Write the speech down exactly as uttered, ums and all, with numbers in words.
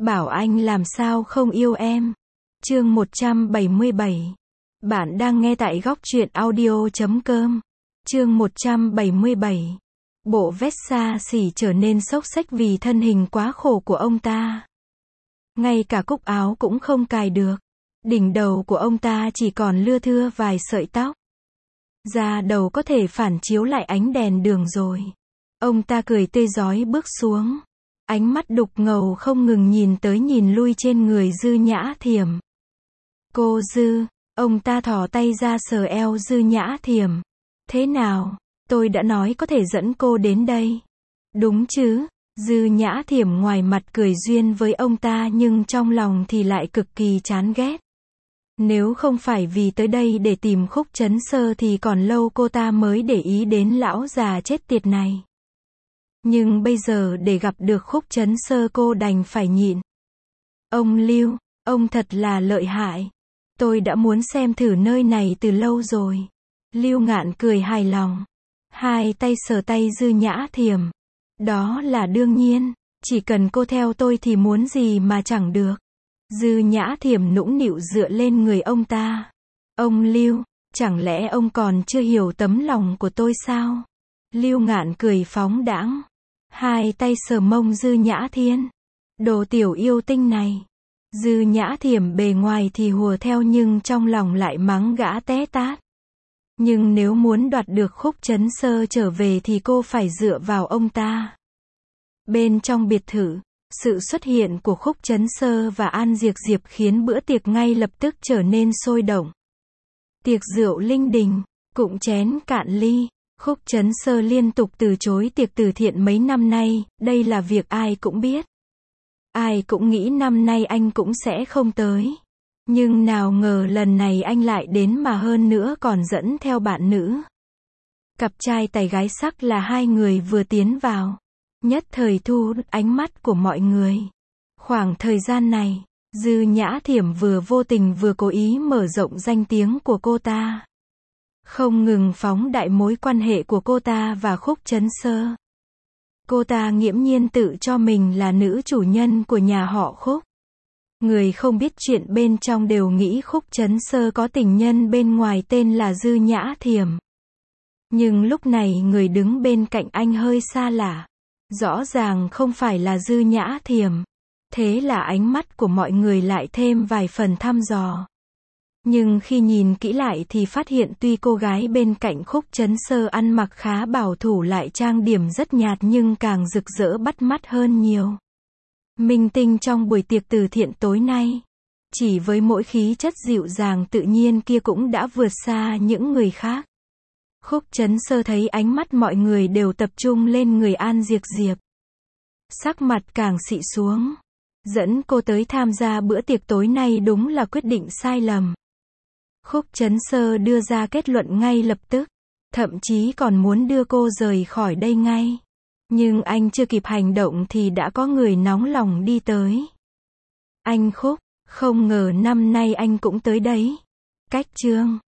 bảo anh làm sao không yêu em. Chương một trăm bảy mươi bảy. Bạn đang nghe tại góc truyện audio chấm com. Chương một trăm bảy mươi bảy. Bộ vest xa xỉ trở nên xốc xếch vì thân hình quá khổ của ông ta. Ngay cả cúc áo cũng không cài được. Đỉnh đầu của ông ta chỉ còn lưa thưa vài sợi tóc. Da đầu có thể phản chiếu lại ánh đèn đường rồi. Ông ta cười tươi rói bước xuống. Ánh mắt đục ngầu không ngừng nhìn tới nhìn lui trên người Dư Nhã Thiểm. Cô Dư, ông ta thò tay ra sờ eo Dư Nhã Thiểm. Thế nào, tôi đã nói có thể dẫn cô đến đây. Đúng chứ, Dư Nhã Thiểm ngoài mặt cười duyên với ông ta nhưng trong lòng thì lại cực kỳ chán ghét. Nếu không phải vì tới đây để tìm Khúc Chấn Sơ thì còn lâu cô ta mới để ý đến lão già chết tiệt này. Nhưng bây giờ để gặp được Khúc Chấn Sơ cô đành phải nhịn. Ông Lưu, ông thật là lợi hại. Tôi đã muốn xem thử nơi này từ lâu rồi. Lưu Ngạn cười hài lòng. Hai tay sờ tay Dư Nhã Thiểm. Đó là đương nhiên, chỉ cần cô theo tôi thì muốn gì mà chẳng được. Dư Nhã Thiểm nũng nịu dựa lên người ông ta. Ông Lưu, chẳng lẽ ông còn chưa hiểu tấm lòng của tôi sao? Lưu Ngạn cười phóng đãng. Hai tay sờ mông Dư Nhã Thiên. Đồ tiểu yêu tinh này. Dư Nhã Thiểm bề ngoài thì hùa theo nhưng trong lòng lại mắng gã té tát. Nhưng nếu muốn đoạt được Khúc Chấn Sơ trở về thì cô phải dựa vào ông ta. Bên trong biệt thự, sự xuất hiện của Khúc Chấn Sơ và An Diệp Diệp khiến bữa tiệc ngay lập tức trở nên sôi động. Tiệc rượu linh đình, cụng chén cạn ly. Khúc Chấn Sơ liên tục từ chối tiệc từ thiện mấy năm nay, đây là việc ai cũng biết. Ai cũng nghĩ năm nay anh cũng sẽ không tới. Nhưng nào ngờ lần này anh lại đến mà hơn nữa còn dẫn theo bạn nữ. Cặp trai tài gái sắc là hai người vừa tiến vào. Nhất thời thu hút ánh mắt của mọi người. Khoảng thời gian này, Dư Nhã Thiểm vừa vô tình vừa cố ý mở rộng danh tiếng của cô ta. Không ngừng phóng đại mối quan hệ của cô ta và Khúc Chấn Sơ. Cô ta nghiễm nhiên tự cho mình là nữ chủ nhân của nhà họ Khúc. Người không biết chuyện bên trong đều nghĩ Khúc Chấn Sơ có tình nhân bên ngoài tên là Dư Nhã Thiểm. Nhưng lúc này người đứng bên cạnh anh hơi xa lạ. Rõ ràng không phải là Dư Nhã Thiểm. Thế là ánh mắt của mọi người lại thêm vài phần thăm dò. Nhưng khi nhìn kỹ lại thì phát hiện tuy cô gái bên cạnh Khúc Chấn Sơ ăn mặc khá bảo thủ lại trang điểm rất nhạt nhưng càng rực rỡ bắt mắt hơn nhiều. Minh tinh trong buổi tiệc từ thiện tối nay. Chỉ với mỗi khí chất dịu dàng tự nhiên kia cũng đã vượt xa những người khác. Khúc Chấn Sơ thấy ánh mắt mọi người đều tập trung lên người An Diệp Diệp. Sắc mặt càng xị xuống. Dẫn cô tới tham gia bữa tiệc tối nay đúng là quyết định sai lầm. Khúc Chấn Sơ đưa ra kết luận ngay lập tức. Thậm chí còn muốn đưa cô rời khỏi đây ngay. Nhưng anh chưa kịp hành động thì đã có người nóng lòng đi tới. Anh Khúc, không ngờ năm nay anh cũng tới đấy. Cách chương